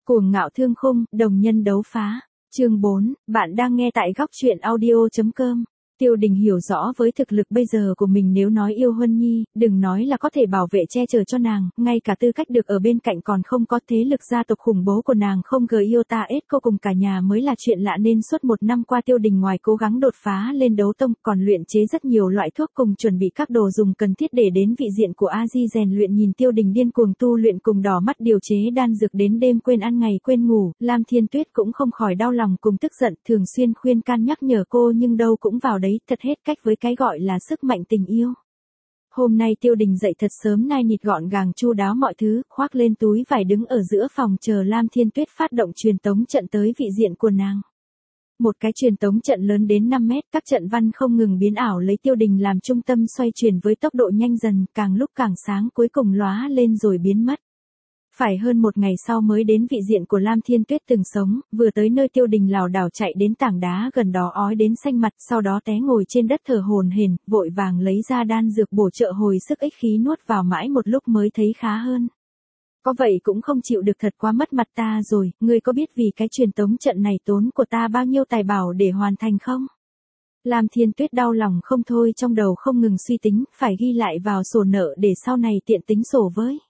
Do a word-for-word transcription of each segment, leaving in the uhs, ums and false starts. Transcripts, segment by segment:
Cuồng ngạo thương khung, đồng nhân đấu phá. Chương bốn, bạn đang nghe tại góc truyện audio.com. Tiêu Đình hiểu rõ với thực lực bây giờ của mình, nếu nói yêu Huân Nhi, đừng nói là có thể bảo vệ che chở cho nàng, ngay cả tư cách được ở bên cạnh còn không có. Thế lực gia tộc khủng bố của nàng không gờ yêu ta ết cô cùng cả nhà mới là chuyện lạ, nên suốt một năm qua Tiêu Đình ngoài cố gắng đột phá lên đấu tông, còn luyện chế rất nhiều loại thuốc cùng chuẩn bị các đồ dùng cần thiết để đến vị diện của A Di rèn luyện. Nhìn Tiêu Đình điên cuồng tu luyện cùng đỏ mắt điều chế đan dược đến đêm quên ăn ngày quên ngủ, Lam Thiên Tuyết cũng không khỏi đau lòng cùng tức giận, thường xuyên khuyên can nhắc nhở cô nhưng đâu cũng vào đấy, thật hết cách với cái gọi là sức mạnh tình yêu. Hôm nay Tiêu Đình dậy thật sớm, nai nịt gọn gàng chu đáo mọi thứ, khoác lên túi vải đứng ở giữa phòng chờ Lam Thiên Tuyết phát động truyền tống trận tới vị diện của nàng. Một cái truyền tống trận lớn đến năm mét, các trận văn không ngừng biến ảo lấy Tiêu Đình làm trung tâm xoay chuyển với tốc độ nhanh dần, càng lúc càng sáng, cuối cùng lóa lên rồi biến mất. Phải hơn một ngày sau mới đến vị diện của Lam Thiên Tuyết từng sống, vừa tới nơi Tiêu Đình lảo đảo chạy đến tảng đá gần đó ói đến xanh mặt, sau đó té ngồi trên đất thở hổn hển, vội vàng lấy ra đan dược bổ trợ hồi sức, ích khí nuốt vào mãi một lúc mới thấy khá hơn. Có vậy cũng không chịu được, thật quá mất mặt ta rồi, ngươi có biết vì cái truyền tống trận này tốn của ta bao nhiêu tài bảo để hoàn thành không? Lam Thiên Tuyết đau lòng không thôi, trong đầu không ngừng suy tính, phải ghi lại vào sổ nợ để sau này tiện tính sổ với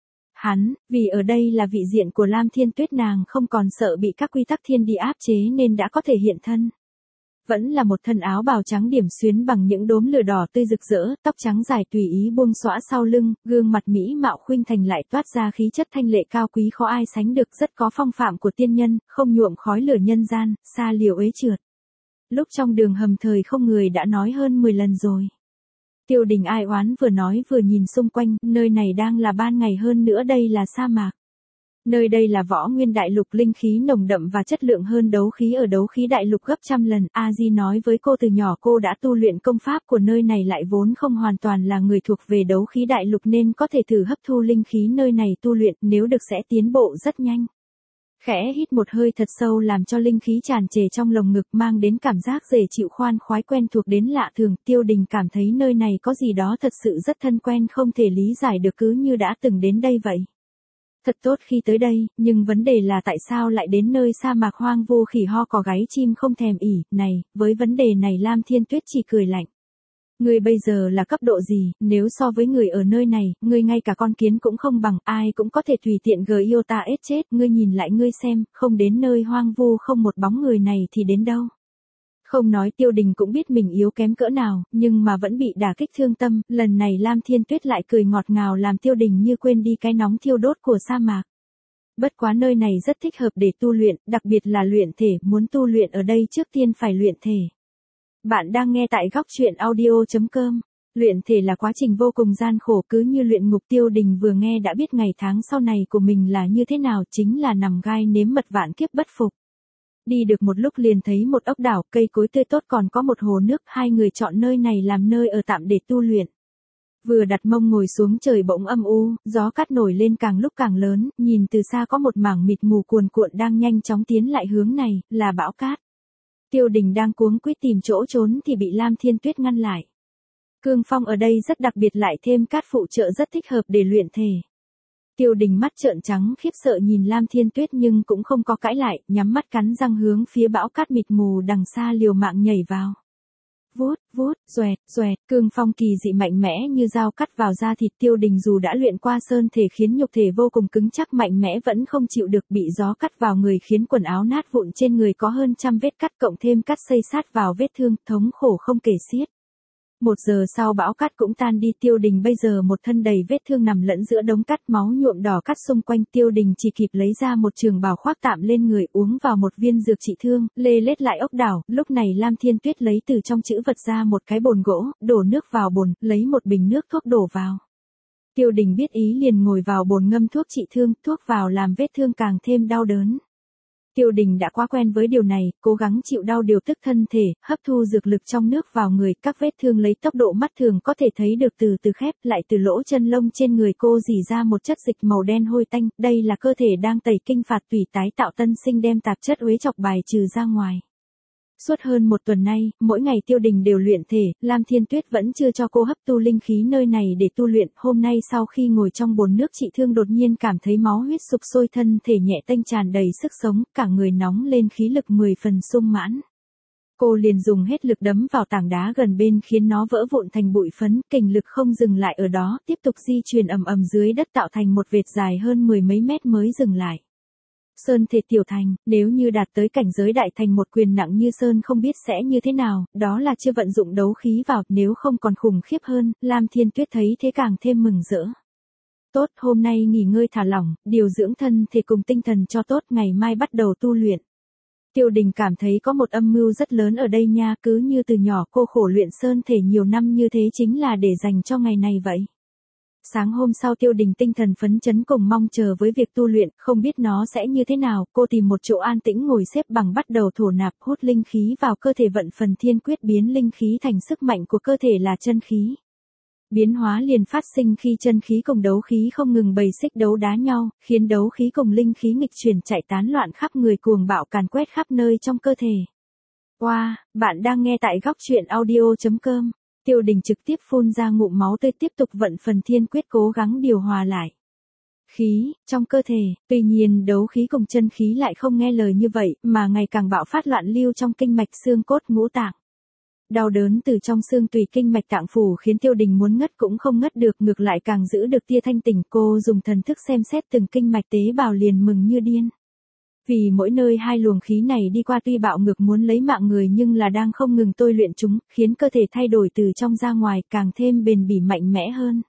hắn, vì ở đây là vị diện của Lam Thiên Tuyết, nàng không còn sợ bị các quy tắc thiên địa áp chế nên đã có thể hiện thân. Vẫn là một thân áo bào trắng điểm xuyến bằng những đốm lửa đỏ tươi rực rỡ, tóc trắng dài tùy ý buông xõa sau lưng, gương mặt mỹ mạo khuynh thành lại toát ra khí chất thanh lệ cao quý khó ai sánh được, rất có phong phạm của tiên nhân, không nhuộm khói lửa nhân gian, xa liều ế trượt. Lúc trong đường hầm thời không người đã nói hơn mười lần rồi. Tiêu Đình ai oán vừa nói vừa nhìn xung quanh, nơi này đang là ban ngày, hơn nữa đây là sa mạc. Nơi đây là võ nguyên đại lục, linh khí nồng đậm và chất lượng hơn đấu khí ở đấu khí đại lục gấp trăm lần. A Di nói với cô từ nhỏ cô đã tu luyện công pháp của nơi này, lại vốn không hoàn toàn là người thuộc về đấu khí đại lục nên có thể thử hấp thu linh khí nơi này tu luyện, nếu được sẽ tiến bộ rất nhanh. Khẽ hít một hơi thật sâu làm cho linh khí tràn trề trong lồng ngực, mang đến cảm giác dễ chịu khoan khoái quen thuộc đến lạ thường. Tiêu Đình cảm thấy nơi này có gì đó thật sự rất thân quen, không thể lý giải được, cứ như đã từng đến đây vậy. Thật tốt khi tới đây, nhưng vấn đề là tại sao lại đến nơi sa mạc hoang vu khỉ ho cò gáy chim không thèm ỉ. Này, với vấn đề này Lam Thiên Tuyết chỉ cười lạnh. Ngươi bây giờ là cấp độ gì, nếu so với người ở nơi này, ngươi ngay cả con kiến cũng không bằng, ai cũng có thể tùy tiện gờ yêu ta ết chết, ngươi nhìn lại ngươi xem, không đến nơi hoang vu không một bóng người này thì đến đâu. Không nói Tiêu Đình cũng biết mình yếu kém cỡ nào, nhưng mà vẫn bị đả kích thương tâm, lần này Lam Thiên Tuyết lại cười ngọt ngào làm Tiêu Đình như quên đi cái nóng thiêu đốt của sa mạc. Bất quá nơi này rất thích hợp để tu luyện, đặc biệt là luyện thể, muốn tu luyện ở đây trước tiên phải luyện thể. Bạn đang nghe tại góc truyện audio.com. Luyện thể là quá trình vô cùng gian khổ, cứ như luyện ngục. Tiêu Đình vừa nghe đã biết ngày tháng sau này của mình là như thế nào, chính là nằm gai nếm mật vạn kiếp bất phục. Đi được một lúc liền thấy một ốc đảo, cây cối tươi tốt còn có một hồ nước, hai người chọn nơi này làm nơi ở tạm để tu luyện. Vừa đặt mông ngồi xuống trời bỗng âm u, gió cát nổi lên càng lúc càng lớn, nhìn từ xa có một mảng mịt mù cuồn cuộn đang nhanh chóng tiến lại hướng này, là bão cát. Tiêu Đình đang cuống quýt tìm chỗ trốn thì bị Lam Thiên Tuyết ngăn lại. Cương phong ở đây rất đặc biệt, lại thêm cát phụ trợ rất thích hợp để luyện thể. Tiêu Đình mắt trợn trắng khiếp sợ nhìn Lam Thiên Tuyết nhưng cũng không có cãi lại, nhắm mắt cắn răng hướng phía bão cát mịt mù đằng xa liều mạng nhảy vào. Vút, vút, xoẹt, xoẹt, cương phong kỳ dị mạnh mẽ như dao cắt vào da thịt. Tiêu Đình dù đã luyện qua sơn thể khiến nhục thể vô cùng cứng chắc mạnh mẽ vẫn không chịu được, bị gió cắt vào người khiến quần áo nát vụn, trên người có hơn trăm vết cắt cộng thêm cắt xây sát vào vết thương, thống khổ không kể xiết. Một giờ sau bão cát cũng tan đi, Tiêu Đình bây giờ một thân đầy vết thương nằm lẫn giữa đống cát, máu nhuộm đỏ cát xung quanh. Tiêu Đình chỉ kịp lấy ra một trường bào khoác tạm lên người, uống vào một viên dược trị thương, lê lết lại ốc đảo. Lúc này Lam Thiên Tuyết lấy từ trong chữ vật ra một cái bồn gỗ, đổ nước vào bồn, lấy một bình nước thuốc đổ vào. Tiêu Đình biết ý liền ngồi vào bồn ngâm thuốc trị thương, thuốc vào làm vết thương càng thêm đau đớn. Tiêu Đình đã quá quen với điều này, cố gắng chịu đau điều tức thân thể, hấp thu dược lực trong nước vào người, các vết thương lấy tốc độ mắt thường có thể thấy được từ từ khép lại. Từ lỗ chân lông trên người cô rỉ ra một chất dịch màu đen hôi tanh, đây là cơ thể đang tẩy kinh phạt tủy tái tạo tân sinh, đem tạp chất uế chọc bài trừ ra ngoài. Suốt hơn một tuần nay, mỗi ngày Tiêu Đình đều luyện thể, Lam Thiên Tuyết vẫn chưa cho cô hấp tu linh khí nơi này để tu luyện. Hôm nay sau khi ngồi trong bồn nước trị thương đột nhiên cảm thấy máu huyết sục sôi, thân thể nhẹ tênh tràn đầy sức sống, cả người nóng lên, khí lực mười phần sung mãn. Cô liền dùng hết lực đấm vào tảng đá gần bên khiến nó vỡ vụn thành bụi phấn, kình lực không dừng lại ở đó, tiếp tục di chuyển ầm ầm dưới đất tạo thành một vệt dài hơn mười mấy mét mới dừng lại. Sơn thể tiểu thành, nếu như đạt tới cảnh giới đại thành một quyền nặng như sơn không biết sẽ như thế nào, đó là chưa vận dụng đấu khí vào, nếu không còn khủng khiếp hơn. Lam Thiên Tuyết thấy thế càng thêm mừng rỡ. Tốt, hôm nay nghỉ ngơi thả lỏng, điều dưỡng thân thể cùng tinh thần cho tốt, ngày mai bắt đầu tu luyện. Tiêu Đình cảm thấy có một âm mưu rất lớn ở đây nha, cứ như từ nhỏ cô khổ luyện sơn thể nhiều năm như thế chính là để dành cho ngày này vậy. Sáng hôm sau Tiêu Đình tinh thần phấn chấn cùng mong chờ với việc tu luyện, không biết nó sẽ như thế nào, cô tìm một chỗ an tĩnh ngồi xếp bằng bắt đầu thổ nạp hút linh khí vào cơ thể, vận phần thiên quyết biến linh khí thành sức mạnh của cơ thể là chân khí. Biến hóa liền phát sinh khi chân khí cùng đấu khí không ngừng bày xích đấu đá nhau, khiến đấu khí cùng linh khí nghịch chuyển chạy tán loạn khắp người, cuồng bạo càn quét khắp nơi trong cơ thể. Wow, bạn đang nghe tại góc truyện audio chấm com. Tiêu Đình trực tiếp phun ra ngụm máu tươi, tiếp tục vận phần thiên quyết cố gắng điều hòa lại khí trong cơ thể. Tuy nhiên đấu khí cùng chân khí lại không nghe lời như vậy, mà ngày càng bạo phát loạn lưu trong kinh mạch xương cốt ngũ tạng. Đau đớn từ trong xương tùy kinh mạch tạng phủ khiến Tiêu Đình muốn ngất cũng không ngất được, ngược lại càng giữ được tia thanh tỉnh. Cô dùng thần thức xem xét từng kinh mạch tế bào liền mừng như điên. Vì mỗi nơi hai luồng khí này đi qua tuy bạo ngược muốn lấy mạng người nhưng là đang không ngừng tôi luyện chúng, khiến cơ thể thay đổi từ trong ra ngoài, càng thêm bền bỉ mạnh mẽ hơn.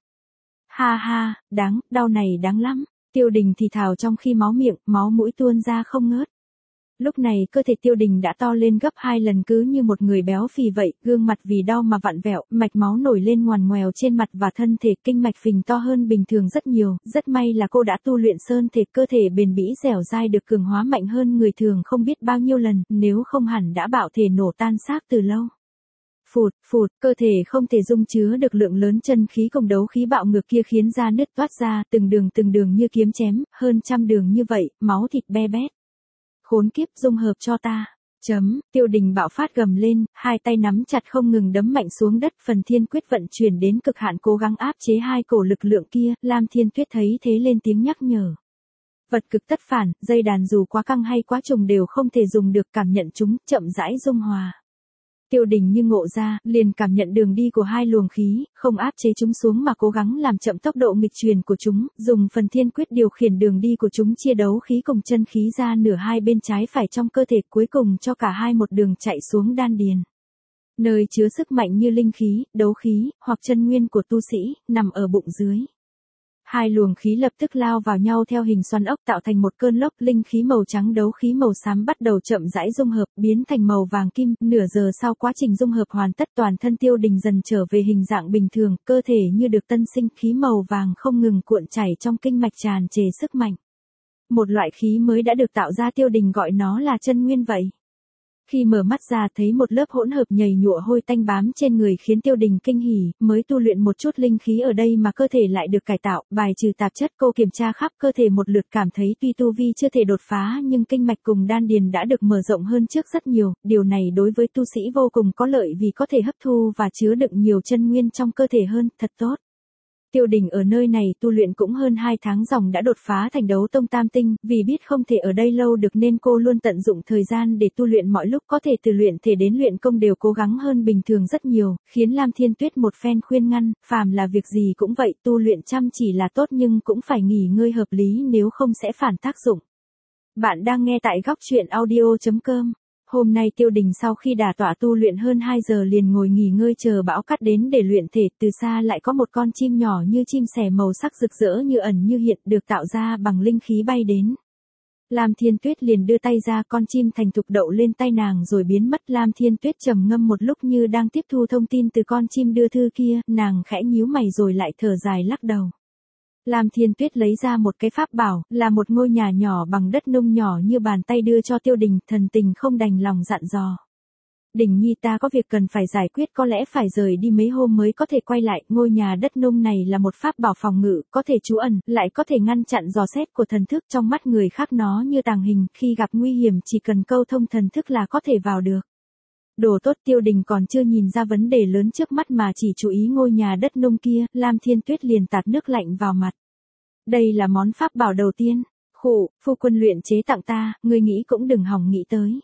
Ha ha, đáng, đau này đáng lắm. Tiêu Đình thì thào trong khi máu miệng, máu mũi tuôn ra không ngớt. Lúc này cơ thể Tiêu Đình đã to lên gấp hai lần, cứ như một người béo phì vậy, gương mặt vì đau mà vặn vẹo, mạch máu nổi lên ngoằn ngoèo trên mặt và thân thể, kinh mạch phình to hơn bình thường rất nhiều. Rất may là cô đã tu luyện sơn thể, cơ thể bền bỉ dẻo dai được cường hóa mạnh hơn người thường không biết bao nhiêu lần, nếu không hẳn đã bạo thể nổ tan xác từ lâu. Phụt, phụt, cơ thể không thể dung chứa được lượng lớn chân khí cùng đấu khí bạo ngược kia khiến da nứt toát ra, từng đường từng đường như kiếm chém, hơn trăm đường như vậy, máu thịt be bét. Khốn kiếp, dung hợp cho ta. Chấm, Tiêu Đình bạo phát gầm lên, hai tay nắm chặt không ngừng đấm mạnh xuống đất, phần thiên quyết vận chuyển đến cực hạn cố gắng áp chế hai cổ lực lượng kia. Lam Thiên Tuyết thấy thế lên tiếng nhắc nhở. Vật cực tất phản, dây đàn dù quá căng hay quá trùng đều không thể dùng được, cảm nhận chúng, chậm rãi dung hòa. Tiêu Đình như ngộ ra, liền cảm nhận đường đi của hai luồng khí, không áp chế chúng xuống mà cố gắng làm chậm tốc độ nghịch truyền của chúng, dùng phần thiên quyết điều khiển đường đi của chúng, chia đấu khí cùng chân khí ra nửa hai bên trái phải trong cơ thể, cuối cùng cho cả hai một đường chạy xuống đan điền. Nơi chứa sức mạnh như linh khí, đấu khí, hoặc chân nguyên của tu sĩ, nằm ở bụng dưới. Hai luồng khí lập tức lao vào nhau theo hình xoắn ốc tạo thành một cơn lốc, linh khí màu trắng đấu khí màu xám bắt đầu chậm rãi dung hợp, biến thành màu vàng kim. Nửa giờ sau quá trình dung hợp hoàn tất, toàn thân Tiêu Đình dần trở về hình dạng bình thường, cơ thể như được tân sinh, khí màu vàng không ngừng cuộn chảy trong kinh mạch tràn trề sức mạnh. Một loại khí mới đã được tạo ra, Tiêu Đình gọi nó là chân nguyên vậy. Khi mở mắt ra thấy một lớp hỗn hợp nhầy nhụa hôi tanh bám trên người khiến Tiêu Đình kinh hỉ, mới tu luyện một chút linh khí ở đây mà cơ thể lại được cải tạo, bài trừ tạp chất. Cô kiểm tra khắp cơ thể một lượt, cảm thấy tuy tu vi chưa thể đột phá nhưng kinh mạch cùng đan điền đã được mở rộng hơn trước rất nhiều, điều này đối với tu sĩ vô cùng có lợi vì có thể hấp thu và chứa đựng nhiều chân nguyên trong cơ thể hơn, thật tốt. Tiêu Đình ở nơi này tu luyện cũng hơn hai tháng dòng đã đột phá thành đấu tông tam tinh, vì biết không thể ở đây lâu được nên cô luôn tận dụng thời gian để tu luyện, mọi lúc có thể từ luyện thể đến luyện công đều cố gắng hơn bình thường rất nhiều, khiến Lam Thiên Tuyết một phen khuyên ngăn, phàm là việc gì cũng vậy, tu luyện chăm chỉ là tốt nhưng cũng phải nghỉ ngơi hợp lý nếu không sẽ phản tác dụng. Bạn đang nghe tại góc truyện audio chấm com. Hôm nay Tiêu Đình sau khi đả tọa tu luyện hơn hai giờ liền ngồi nghỉ ngơi chờ bão cát đến để luyện thể. Từ xa lại có một con chim nhỏ như chim sẻ màu sắc rực rỡ như ẩn như hiện được tạo ra bằng linh khí bay đến. Lam Thiên Tuyết liền đưa tay ra, con chim thành thục đậu lên tay nàng rồi biến mất. Lam Thiên Tuyết trầm ngâm một lúc như đang tiếp thu thông tin từ con chim đưa thư kia, nàng khẽ nhíu mày rồi lại thở dài lắc đầu. Lam Thiên Tuyết lấy ra một cái pháp bảo, là một ngôi nhà nhỏ bằng đất nung nhỏ như bàn tay đưa cho Tiêu Đình, thần tình không đành lòng dặn dò. Đình nhi, ta có việc cần phải giải quyết, có lẽ phải rời đi mấy hôm mới có thể quay lại. Ngôi nhà đất nung này là một pháp bảo phòng ngự, có thể trú ẩn, lại có thể ngăn chặn dò xét của thần thức, trong mắt người khác nó như tàng hình, khi gặp nguy hiểm chỉ cần câu thông thần thức là có thể vào được. Đồ tốt. Tiêu Đình còn chưa nhìn ra vấn đề lớn trước mắt mà chỉ chú ý ngôi nhà đất nung kia, Lam Thiên Tuyết liền tạt nước lạnh vào mặt. Đây là món pháp bảo đầu tiên. Khụ, phu quân luyện chế tặng ta, ngươi nghĩ cũng đừng hòng nghĩ tới.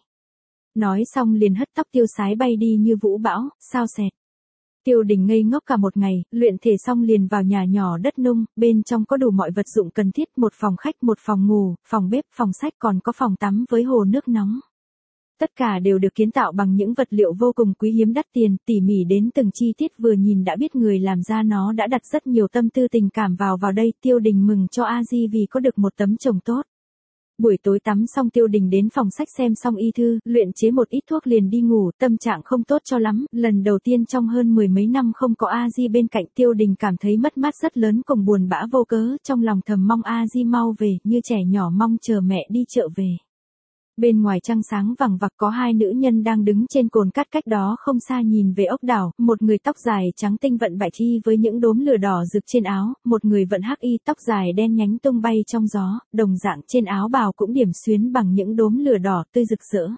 Nói xong liền hất tóc Tiêu Sái bay đi như vũ bão, sao xẹt. Tiêu Đình ngây ngốc cả một ngày, luyện thể xong liền vào nhà nhỏ đất nung, bên trong có đủ mọi vật dụng cần thiết, một phòng khách, một phòng ngủ, phòng bếp, phòng sách, còn có phòng tắm với hồ nước nóng. Tất cả đều được kiến tạo bằng những vật liệu vô cùng quý hiếm đắt tiền, tỉ mỉ đến từng chi tiết, vừa nhìn đã biết người làm ra nó đã đặt rất nhiều tâm tư tình cảm vào vào đây. Tiêu Đình mừng cho A Di vì có được một tấm chồng tốt. Buổi tối tắm xong Tiêu Đình đến phòng sách xem xong y thư, luyện chế một ít thuốc liền đi ngủ, tâm trạng không tốt cho lắm, lần đầu tiên trong hơn mười mấy năm không có A Di bên cạnh, Tiêu Đình cảm thấy mất mát rất lớn cùng buồn bã vô cớ, trong lòng thầm mong A Di mau về, như trẻ nhỏ mong chờ mẹ đi chợ về. Bên ngoài trăng sáng vằng vặc có hai nữ nhân đang đứng trên cồn cát cách đó không xa nhìn về ốc đảo, một người tóc dài trắng tinh vận vải thi với những đốm lửa đỏ rực trên áo, một người vận hắc y tóc dài đen nhánh tung bay trong gió, đồng dạng trên áo bào cũng điểm xuyến bằng những đốm lửa đỏ tươi rực rỡ.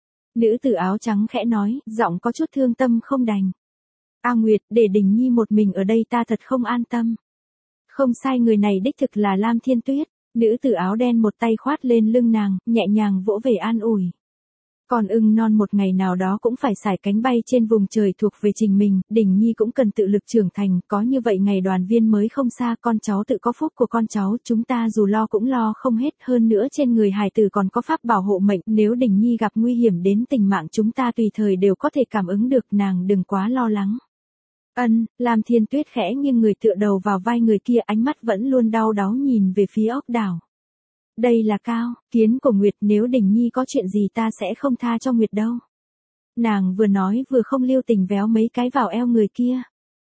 Nữ tử áo trắng khẽ nói, giọng có chút thương tâm không đành. A Nguyệt, để Đình Nhi một mình ở đây ta thật không an tâm. Không sai, người này đích thực là Lam Thiên Tuyết. Nữ tử áo đen một tay khoát lên lưng nàng, nhẹ nhàng vỗ về an ủi. Còn ưng non một ngày nào đó cũng phải sải cánh bay trên vùng trời thuộc về trình mình, Đình Nhi cũng cần tự lực trưởng thành, có như vậy ngày đoàn viên mới không xa, con cháu tự có phúc của con cháu, chúng ta dù lo cũng lo không hết, hơn nữa trên người hài tử còn có pháp bảo hộ mệnh, nếu Đình Nhi gặp nguy hiểm đến tình mạng chúng ta tùy thời đều có thể cảm ứng được, nàng đừng quá lo lắng. Ân, Lam Thiên Tuyết khẽ nghiêng người tựa đầu vào vai người kia, ánh mắt vẫn luôn đau đáu nhìn về phía ốc đảo. Đây là Cao, kiến của Nguyệt, nếu Đình Nhi có chuyện gì ta sẽ không tha cho Nguyệt đâu. Nàng vừa nói vừa không lưu tình véo mấy cái vào eo người kia.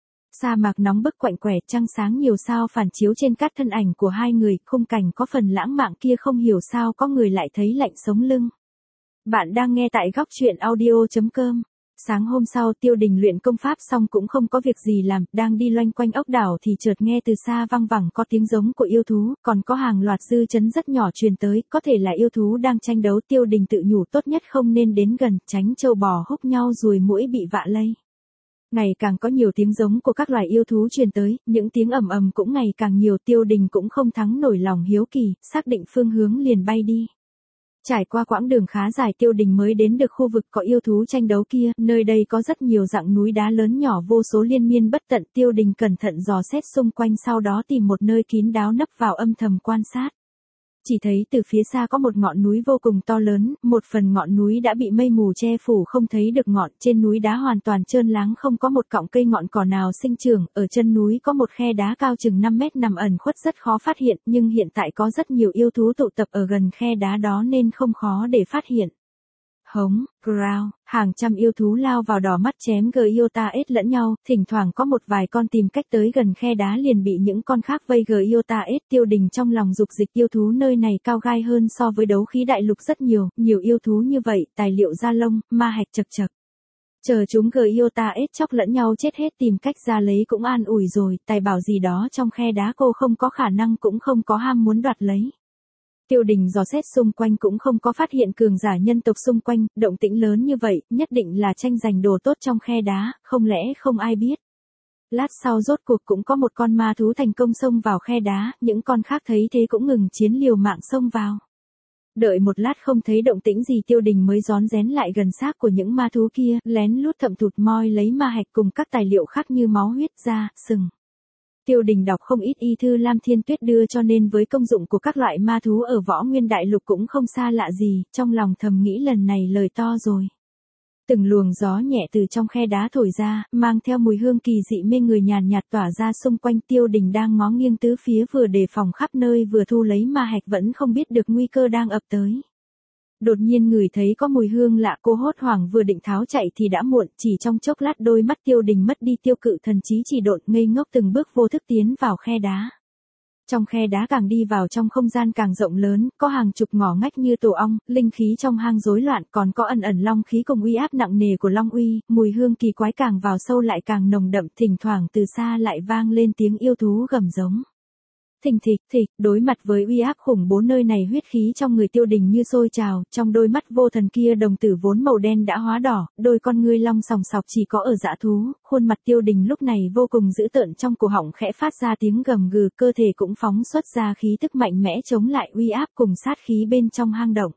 Sa mạc nóng bức quạnh quẻ, trăng sáng nhiều sao phản chiếu trên các thân ảnh của hai người, khung cảnh có phần lãng mạn kia không hiểu sao có người lại thấy lạnh sống lưng. Bạn đang nghe tại góc truyện audio chấm com. Sáng hôm sau Tiêu Đình luyện công pháp xong cũng không có việc gì làm, đang đi loanh quanh ốc đảo thì chợt nghe từ xa văng vẳng có tiếng giống của yêu thú, còn có hàng loạt dư chấn rất nhỏ truyền tới, có thể là yêu thú đang tranh đấu. Tiêu Đình tự nhủ tốt nhất không nên đến gần, tránh trâu bò húc nhau ruồi muỗi bị vạ lây. Ngày càng có nhiều tiếng giống của các loài yêu thú truyền tới, những tiếng ầm ầm cũng ngày càng nhiều. Tiêu Đình cũng không thắng nổi lòng hiếu kỳ, xác định phương hướng liền bay đi. Trải qua quãng đường khá dài Tiêu Đình mới đến được khu vực có yêu thú tranh đấu kia, nơi đây có rất nhiều dạng núi đá lớn nhỏ vô số liên miên bất tận. Tiêu Đình cẩn thận dò xét xung quanh, sau đó tìm một nơi kín đáo nấp vào âm thầm quan sát. Chỉ thấy từ phía xa có một ngọn núi vô cùng to lớn, một phần ngọn núi đã bị mây mù che phủ không thấy được ngọn, trên núi đá hoàn toàn trơn láng không có một cọng cây ngọn cỏ nào sinh trưởng, ở chân núi có một khe đá cao chừng năm mét nằm ẩn khuất rất khó phát hiện, nhưng hiện tại có rất nhiều yêu thú tụ tập ở gần khe đá đó nên không khó để phát hiện. Hống, growl, hàng trăm yêu thú lao vào đỏ mắt chém Giota ết lẫn nhau, thỉnh thoảng có một vài con tìm cách tới gần khe đá liền bị những con khác vây Giota ết. Tiêu Đình trong lòng dục dịch, yêu thú nơi này cao gai hơn so với đấu khí đại lục rất nhiều, nhiều yêu thú như vậy, tài liệu da lông, ma hạch chật chật. Chờ chúng Giota ết chóc lẫn nhau chết hết tìm cách ra lấy cũng an ủi rồi, tài bảo gì đó trong khe đá cô không có khả năng cũng không có ham muốn đoạt lấy. Tiêu Đình dò xét xung quanh cũng không có phát hiện cường giả nhân tộc xung quanh, động tĩnh lớn như vậy, nhất định là tranh giành đồ tốt trong khe đá, không lẽ không ai biết. Lát sau rốt cuộc cũng có một con ma thú thành công xông vào khe đá, những con khác thấy thế cũng ngừng chiến liều mạng xông vào. Đợi một lát không thấy động tĩnh gì Tiêu Đình mới rón rén lại gần xác của những ma thú kia, lén lút thậm thụt moi lấy ma hạch cùng các tài liệu khác như máu huyết, da, sừng. Tiêu Đình đọc không ít y thư Lam Thiên Tuyết đưa cho nên với công dụng của các loại ma thú ở Võ Nguyên Đại Lục cũng không xa lạ gì, trong lòng thầm nghĩ lần này lời to rồi. Từng luồng gió nhẹ từ trong khe đá thổi ra, mang theo mùi hương kỳ dị mê người nhàn nhạt tỏa ra xung quanh. Tiêu Đình đang ngó nghiêng tứ phía vừa đề phòng khắp nơi vừa thu lấy ma hạch vẫn không biết được nguy cơ đang ập tới. Đột nhiên ngửi thấy có mùi hương lạ, cô hốt hoảng vừa định tháo chạy thì đã muộn, chỉ trong chốc lát đôi mắt Tiêu Đình mất đi tiêu cự thần trí chỉ độn, ngây ngốc từng bước vô thức tiến vào khe đá. Trong khe đá càng đi vào trong không gian càng rộng lớn, có hàng chục ngõ ngách như tổ ong, linh khí trong hang rối loạn, còn có ẩn ẩn long khí cùng uy áp nặng nề của long uy, mùi hương kỳ quái càng vào sâu lại càng nồng đậm, thỉnh thoảng từ xa lại vang lên tiếng yêu thú gầm giống. thình thịch thịch, đối mặt với uy áp khủng bố nơi này huyết khí trong người Tiêu Đình như sôi trào, trong đôi mắt vô thần kia đồng tử vốn màu đen đã hóa đỏ, đôi con ngươi long sòng sọc chỉ có ở dã thú, khuôn mặt Tiêu Đình lúc này vô cùng dữ tợn, trong cổ họng khẽ phát ra tiếng gầm gừ, cơ thể cũng phóng xuất ra khí tức mạnh mẽ chống lại uy áp cùng sát khí bên trong hang động.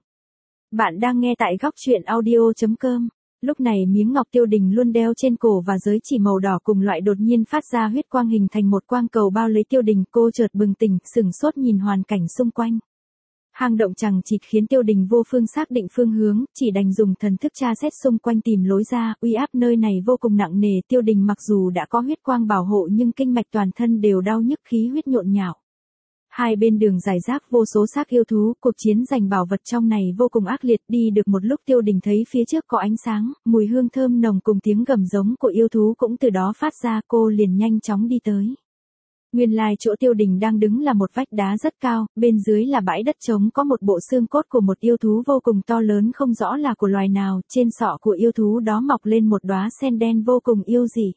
Bạn đang nghe tại góc truyện audio chấm com. Lúc này miếng ngọc Tiêu Đình luôn đeo trên cổ và giới chỉ màu đỏ cùng loại đột nhiên phát ra huyết quang hình thành một quang cầu bao lấy Tiêu Đình, cô chợt bừng tỉnh, sửng sốt nhìn hoàn cảnh xung quanh. Hang động chằng chịt khiến Tiêu Đình vô phương xác định phương hướng, chỉ đành dùng thần thức tra xét xung quanh tìm lối ra, uy áp nơi này vô cùng nặng nề, Tiêu Đình mặc dù đã có huyết quang bảo hộ nhưng kinh mạch toàn thân đều đau nhức, khí huyết nhộn nhạo. Hai bên đường rải rác vô số xác yêu thú, cuộc chiến giành bảo vật trong này vô cùng ác liệt, đi được một lúc Tiêu Đình thấy phía trước có ánh sáng, mùi hương thơm nồng cùng tiếng gầm giống của yêu thú cũng từ đó phát ra, cô liền nhanh chóng đi tới. Nguyên lai chỗ Tiêu Đình đang đứng là một vách đá rất cao, bên dưới là bãi đất trống có một bộ xương cốt của một yêu thú vô cùng to lớn không rõ là của loài nào, trên sọ của yêu thú đó mọc lên một đóa sen đen vô cùng yêu dị.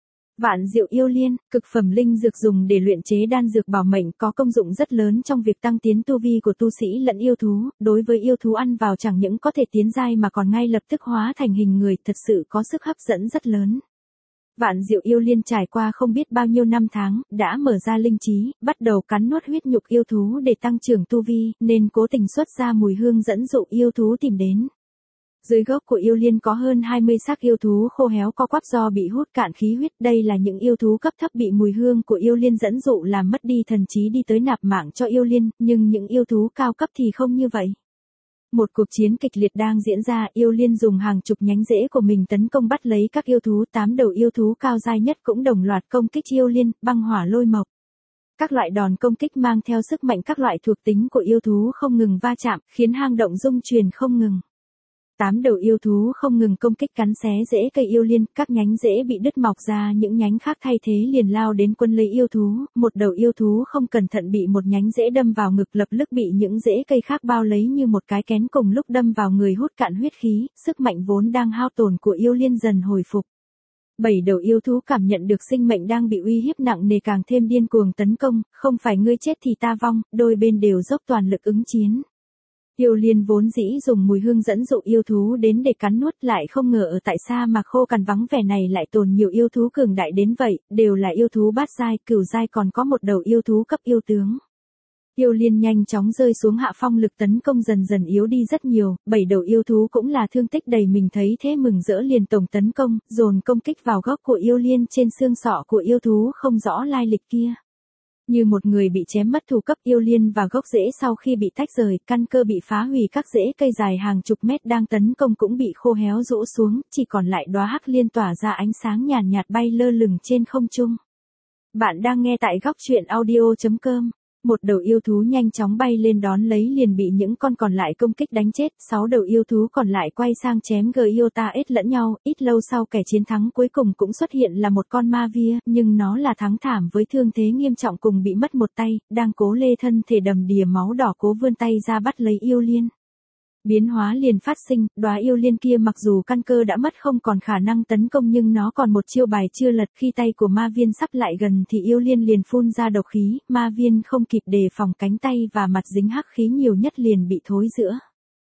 Vạn Diệu Yêu Liên, cực phẩm linh dược dùng để luyện chế đan dược bảo mệnh, có công dụng rất lớn trong việc tăng tiến tu vi của tu sĩ lẫn yêu thú, đối với yêu thú ăn vào chẳng những có thể tiến giai mà còn ngay lập tức hóa thành hình người, thật sự có sức hấp dẫn rất lớn. Vạn Diệu Yêu Liên trải qua không biết bao nhiêu năm tháng, đã mở ra linh trí, bắt đầu cắn nuốt huyết nhục yêu thú để tăng trưởng tu vi, nên cố tình xuất ra mùi hương dẫn dụ yêu thú tìm đến. Dưới gốc của yêu liên có hơn hai mươi xác yêu thú khô héo co quắp do bị hút cạn khí huyết, đây là những yêu thú cấp thấp bị mùi hương của yêu liên dẫn dụ làm mất đi thần trí đi tới nạp mạng cho yêu liên, nhưng những yêu thú cao cấp thì không như vậy. Một cuộc chiến kịch liệt đang diễn ra, yêu liên dùng hàng chục nhánh rễ của mình tấn công bắt lấy các yêu thú, tám đầu yêu thú cao giai nhất cũng đồng loạt công kích yêu liên, băng hỏa lôi mộc. Các loại đòn công kích mang theo sức mạnh các loại thuộc tính của yêu thú không ngừng va chạm, khiến hang động rung truyền không ngừng. Tám đầu yêu thú không ngừng công kích cắn xé rễ cây yêu liên, các nhánh rễ bị đứt mọc ra, những nhánh khác thay thế liền lao đến quân lấy yêu thú, một đầu yêu thú không cẩn thận bị một nhánh rễ đâm vào ngực, lập tức bị những rễ cây khác bao lấy như một cái kén, cùng lúc đâm vào người hút cạn huyết khí, sức mạnh vốn đang hao tổn của yêu liên dần hồi phục. Bảy đầu yêu thú cảm nhận được sinh mệnh đang bị uy hiếp nặng nề càng thêm điên cuồng tấn công, không phải ngươi chết thì ta vong, đôi bên đều dốc toàn lực ứng chiến. Yêu liên vốn dĩ dùng mùi hương dẫn dụ yêu thú đến để cắn nuốt, lại không ngờ ở tại sa mạc khô cằn vắng vẻ này lại tồn nhiều yêu thú cường đại đến vậy, đều là yêu thú bát giai, cửu giai, còn có một đầu yêu thú cấp yêu tướng. Yêu liên nhanh chóng rơi xuống hạ phong, lực tấn công dần dần yếu đi rất nhiều, bảy đầu yêu thú cũng là thương tích đầy mình, thấy thế mừng rỡ liền tổng tấn công, dồn công kích vào gốc của yêu liên trên xương sọ của yêu thú không rõ lai lịch kia. Như một người bị chém mất thủ cấp, yêu liên và gốc rễ sau khi bị tách rời, căn cơ bị phá hủy, các rễ cây dài hàng chục mét đang tấn công cũng bị khô héo rũ xuống, chỉ còn lại đóa hắc liên tỏa ra ánh sáng nhàn nhạt bay lơ lửng trên không trung. Bạn đang nghe tại góc truyện audio chấm com. Một đầu yêu thú nhanh chóng bay lên đón lấy liền bị những con còn lại công kích đánh chết, sáu đầu yêu thú còn lại quay sang chém Giota ết lẫn nhau, ít lâu sau kẻ chiến thắng cuối cùng cũng xuất hiện là một con ma vía, nhưng nó là thắng thảm với thương thế nghiêm trọng cùng bị mất một tay, đang cố lê thân thể đầm đìa máu đỏ cố vươn tay ra bắt lấy yêu liên. Biến hóa liền phát sinh, đóa yêu liên kia mặc dù căn cơ đã mất không còn khả năng tấn công nhưng nó còn một chiêu bài chưa lật, khi tay của ma viên sắp lại gần thì yêu liên liền phun ra độc khí, ma viên không kịp đề phòng, cánh tay và mặt dính hắc khí nhiều nhất liền bị thối rữa.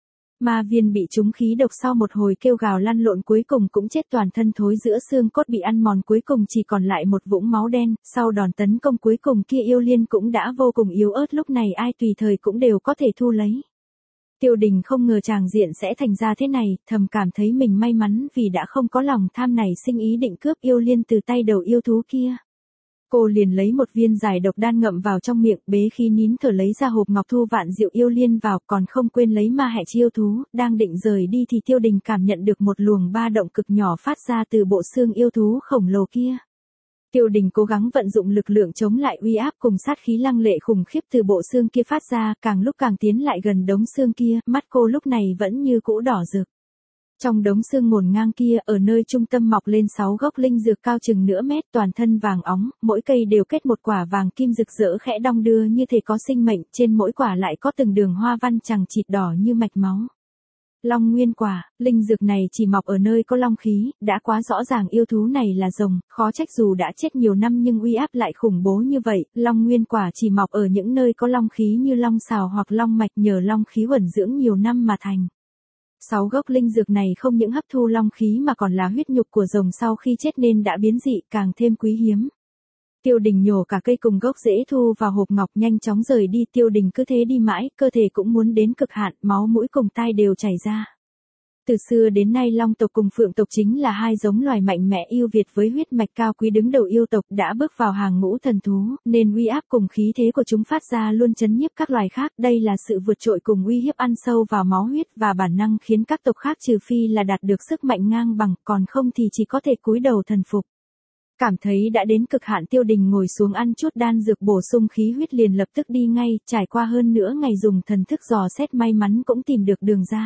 Ma viên bị trúng khí độc sau một hồi kêu gào lăn lộn cuối cùng cũng chết, toàn thân thối rữa, xương cốt bị ăn mòn, cuối cùng chỉ còn lại một vũng máu đen, sau đòn tấn công cuối cùng kia yêu liên cũng đã vô cùng yếu ớt, lúc này ai tùy thời cũng đều có thể thu lấy. Tiêu Đình không ngờ tràng diện sẽ thành ra thế này, thầm cảm thấy mình may mắn vì đã không có lòng tham này sinh ý định cướp yêu liên từ tay đầu yêu thú kia. Cô liền lấy một viên giải độc đan ngậm vào trong miệng, bế khí nín thở lấy ra hộp ngọc thu vạn diệu yêu liên vào, còn không quên lấy ma hẹ chi yêu thú, đang định rời đi thì Tiêu Đình cảm nhận được một luồng ba động cực nhỏ phát ra từ bộ xương yêu thú khổng lồ kia. Tiêu Đình cố gắng vận dụng lực lượng chống lại uy áp cùng sát khí lăng lệ khủng khiếp từ bộ xương kia phát ra, càng lúc càng tiến lại gần đống xương kia, mắt cô lúc này vẫn như cũ đỏ rực. Trong đống xương ngổn ngang kia, ở nơi trung tâm mọc lên sáu gốc linh dược cao chừng nửa mét, toàn thân vàng óng, mỗi cây đều kết một quả vàng kim rực rỡ khẽ đong đưa như thể có sinh mệnh, trên mỗi quả lại có từng đường hoa văn chằng chịt đỏ như mạch máu. Long nguyên quả, linh dược này chỉ mọc ở nơi có long khí, đã quá rõ ràng yêu thú này là rồng, khó trách dù đã chết nhiều năm nhưng uy áp lại khủng bố như vậy, long nguyên quả chỉ mọc ở những nơi có long khí như long sào hoặc long mạch nhờ long khí uẩn dưỡng nhiều năm mà thành. Sáu gốc linh dược này không những hấp thu long khí mà còn là huyết nhục của rồng sau khi chết nên đã biến dị càng thêm quý hiếm. Tiêu Đình nhổ cả cây cùng gốc rễ thu vào hộp ngọc nhanh chóng rời đi. Tiêu Đình cứ thế đi mãi, cơ thể cũng muốn đến cực hạn, máu mũi cùng tai đều chảy ra. Từ xưa đến nay long tộc cùng phượng tộc chính là hai giống loài mạnh mẽ yêu Việt với huyết mạch cao quý đứng đầu yêu tộc đã bước vào hàng ngũ thần thú, nên uy áp cùng khí thế của chúng phát ra luôn chấn nhiếp các loài khác. Đây là sự vượt trội cùng uy hiếp ăn sâu vào máu huyết và bản năng khiến các tộc khác trừ phi là đạt được sức mạnh ngang bằng, còn không thì chỉ có thể cúi đầu thần phục. Cảm thấy đã đến cực hạn, Tiêu Đình ngồi xuống ăn chút đan dược bổ sung khí huyết liền lập tức đi ngay, trải qua hơn nửa ngày dùng thần thức dò xét may mắn cũng tìm được đường ra.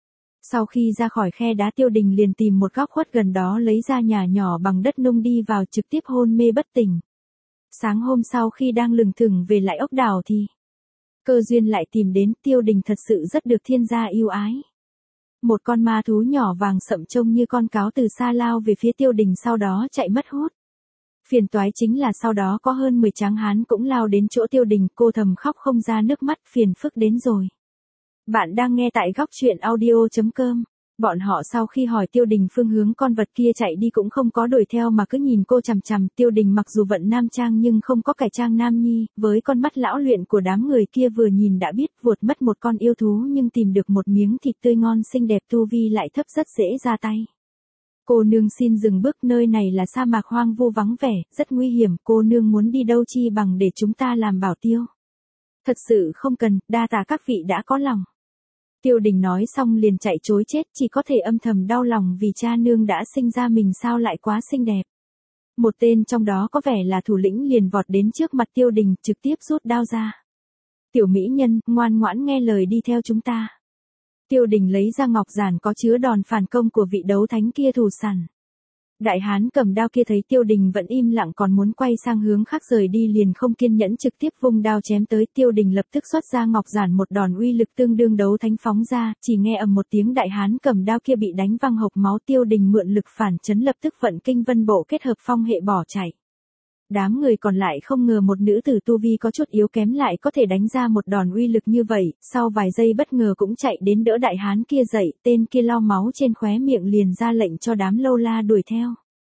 Sau khi ra khỏi khe đá, Tiêu Đình liền tìm một góc khuất gần đó lấy ra nhà nhỏ bằng đất nung đi vào trực tiếp hôn mê bất tỉnh. Sáng hôm sau khi đang lừng thừng về lại ốc đảo thì cơ duyên lại tìm đến. Tiêu Đình thật sự rất được thiên gia yêu ái. Một con ma thú nhỏ vàng sậm trông như con cáo từ xa lao về phía Tiêu Đình sau đó chạy mất hút. Phiền toái chính là sau đó có hơn mười tráng hán cũng lao đến chỗ Tiêu Đình, cô thầm khóc không ra nước mắt, phiền phức đến rồi. Bạn đang nghe tại góc truyện audio chấm com. Bọn họ sau khi hỏi Tiêu Đình phương hướng con vật kia chạy đi cũng không có đuổi theo mà cứ nhìn cô chằm chằm. Tiêu Đình mặc dù vận nam trang nhưng không có cải trang nam nhi, với con mắt lão luyện của đám người kia vừa nhìn đã biết vuột mất một con yêu thú nhưng tìm được một miếng thịt tươi ngon xinh đẹp, tu vi lại thấp rất dễ ra tay. Cô nương xin dừng bước, nơi này là sa mạc hoang vu vắng vẻ, rất nguy hiểm, cô nương muốn đi đâu chi bằng để chúng ta làm bảo tiêu. Thật sự không cần, đa tạ các vị đã có lòng. Tiêu Đình nói xong liền chạy trối chết, chỉ có thể âm thầm đau lòng vì cha nương đã sinh ra mình sao lại quá xinh đẹp. Một tên trong đó có vẻ là thủ lĩnh liền vọt đến trước mặt Tiêu Đình, trực tiếp rút đao ra. Tiểu mỹ nhân, ngoan ngoãn nghe lời đi theo chúng ta. Tiêu Đình lấy ra ngọc giản có chứa đòn phản công của vị đấu thánh kia thủ sẵn. Đại hán cầm đao kia thấy Tiêu Đình vẫn im lặng còn muốn quay sang hướng khác rời đi liền không kiên nhẫn trực tiếp vung đao chém tới. Tiêu Đình lập tức xuất ra ngọc giản, một đòn uy lực tương đương đấu thánh phóng ra, chỉ nghe ầm một tiếng đại hán cầm đao kia bị đánh văng hộc máu. Tiêu Đình mượn lực phản chấn lập tức vận kinh vân bộ kết hợp phong hệ bỏ chạy. Đám người còn lại không ngờ một nữ tử tu vi có chút yếu kém lại có thể đánh ra một đòn uy lực như vậy, sau vài giây bất ngờ cũng chạy đến đỡ đại hán kia dậy, tên kia lau máu trên khóe miệng liền ra lệnh cho đám lâu la đuổi theo.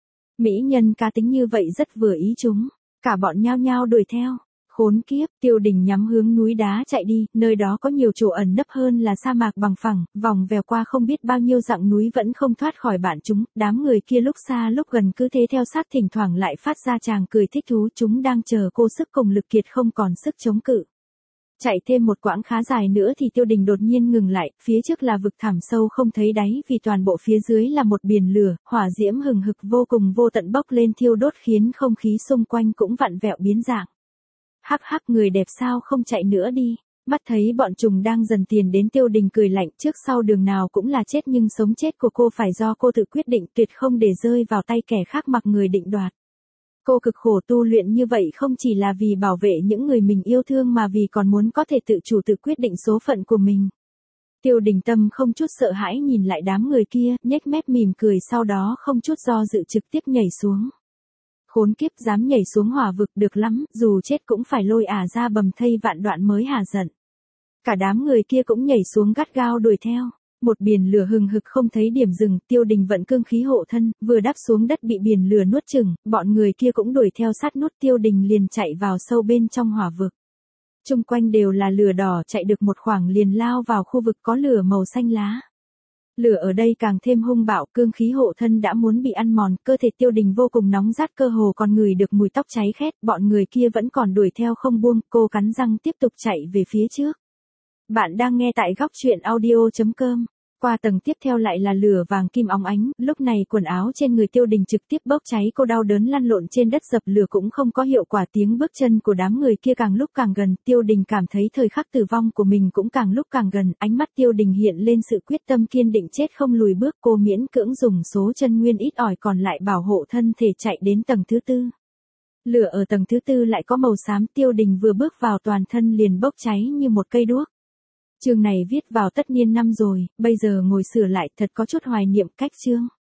Mỹ nhân cá tính như vậy rất vừa ý chúng, cả bọn nhao nhao đuổi theo. Khốn kiếp, Tiêu Đình nhắm hướng núi đá chạy đi, nơi đó có nhiều chỗ ẩn nấp hơn là sa mạc bằng phẳng, vòng vèo qua không biết bao nhiêu dặm núi vẫn không thoát khỏi bạn chúng, đám người kia lúc xa lúc gần cứ thế theo sát, thỉnh thoảng lại phát ra chàng cười thích thú, chúng đang chờ cô sức cùng lực kiệt không còn sức chống cự. Chạy thêm một quãng khá dài nữa thì Tiêu Đình đột nhiên ngừng lại, phía trước là vực thẳm sâu không thấy đáy vì toàn bộ phía dưới là một biển lửa, hỏa diễm hừng hực vô cùng vô tận bốc lên thiêu đốt khiến không khí xung quanh cũng vặn vẹo biến dạng. Hắc hắc, người đẹp sao không chạy nữa đi. Mắt thấy bọn trùng đang dần tiền đến, Tiêu Đình cười lạnh, trước sau đường nào cũng là chết nhưng sống chết của cô phải do cô tự quyết định, tuyệt không để rơi vào tay kẻ khác mặc người định đoạt. Cô cực khổ tu luyện như vậy không chỉ là vì bảo vệ những người mình yêu thương mà vì còn muốn có thể tự chủ tự quyết định số phận của mình. Tiêu Đình tâm không chút sợ hãi nhìn lại đám người kia, nhếch mép mỉm cười, sau đó không chút do dự trực tiếp nhảy xuống. Khốn kiếp, dám nhảy xuống hỏa vực, được lắm, dù chết cũng phải lôi ả ra bầm thây vạn đoạn mới hả giận. Cả đám người kia cũng nhảy xuống gắt gao đuổi theo. Một biển lửa hừng hực không thấy điểm dừng, Tiêu Đình vận cương khí hộ thân, vừa đáp xuống đất bị biển lửa nuốt chửng, bọn người kia cũng đuổi theo sát nút. Tiêu Đình liền chạy vào sâu bên trong hỏa vực. Chung quanh đều là lửa đỏ, chạy được một khoảng liền lao vào khu vực có lửa màu xanh lá. Lửa ở đây càng thêm hung bạo, cương khí hộ thân đã muốn bị ăn mòn, cơ thể Tiêu Đình vô cùng nóng rát, cơ hồ còn ngửi được mùi tóc cháy khét, bọn người kia vẫn còn đuổi theo không buông, cô cắn răng tiếp tục chạy về phía trước. Bạn đang nghe tại góc truyện audio chấm com. Qua tầng tiếp theo lại là lửa vàng kim óng ánh, lúc này quần áo trên người Tiêu Đình trực tiếp bốc cháy, cô đau đớn lăn lộn trên đất, dập lửa cũng không có hiệu quả, tiếng bước chân của đám người kia càng lúc càng gần, Tiêu Đình cảm thấy thời khắc tử vong của mình cũng càng lúc càng gần, ánh mắt Tiêu Đình hiện lên sự quyết tâm kiên định chết không lùi bước, cô miễn cưỡng dùng số chân nguyên ít ỏi còn lại bảo hộ thân thể chạy đến tầng thứ tư. Lửa ở tầng thứ tư lại có màu xám, Tiêu Đình vừa bước vào toàn thân liền bốc cháy như một cây đuốc. Chương này viết vào tất niên năm rồi, bây giờ ngồi sửa lại thật có chút hoài niệm cách chương.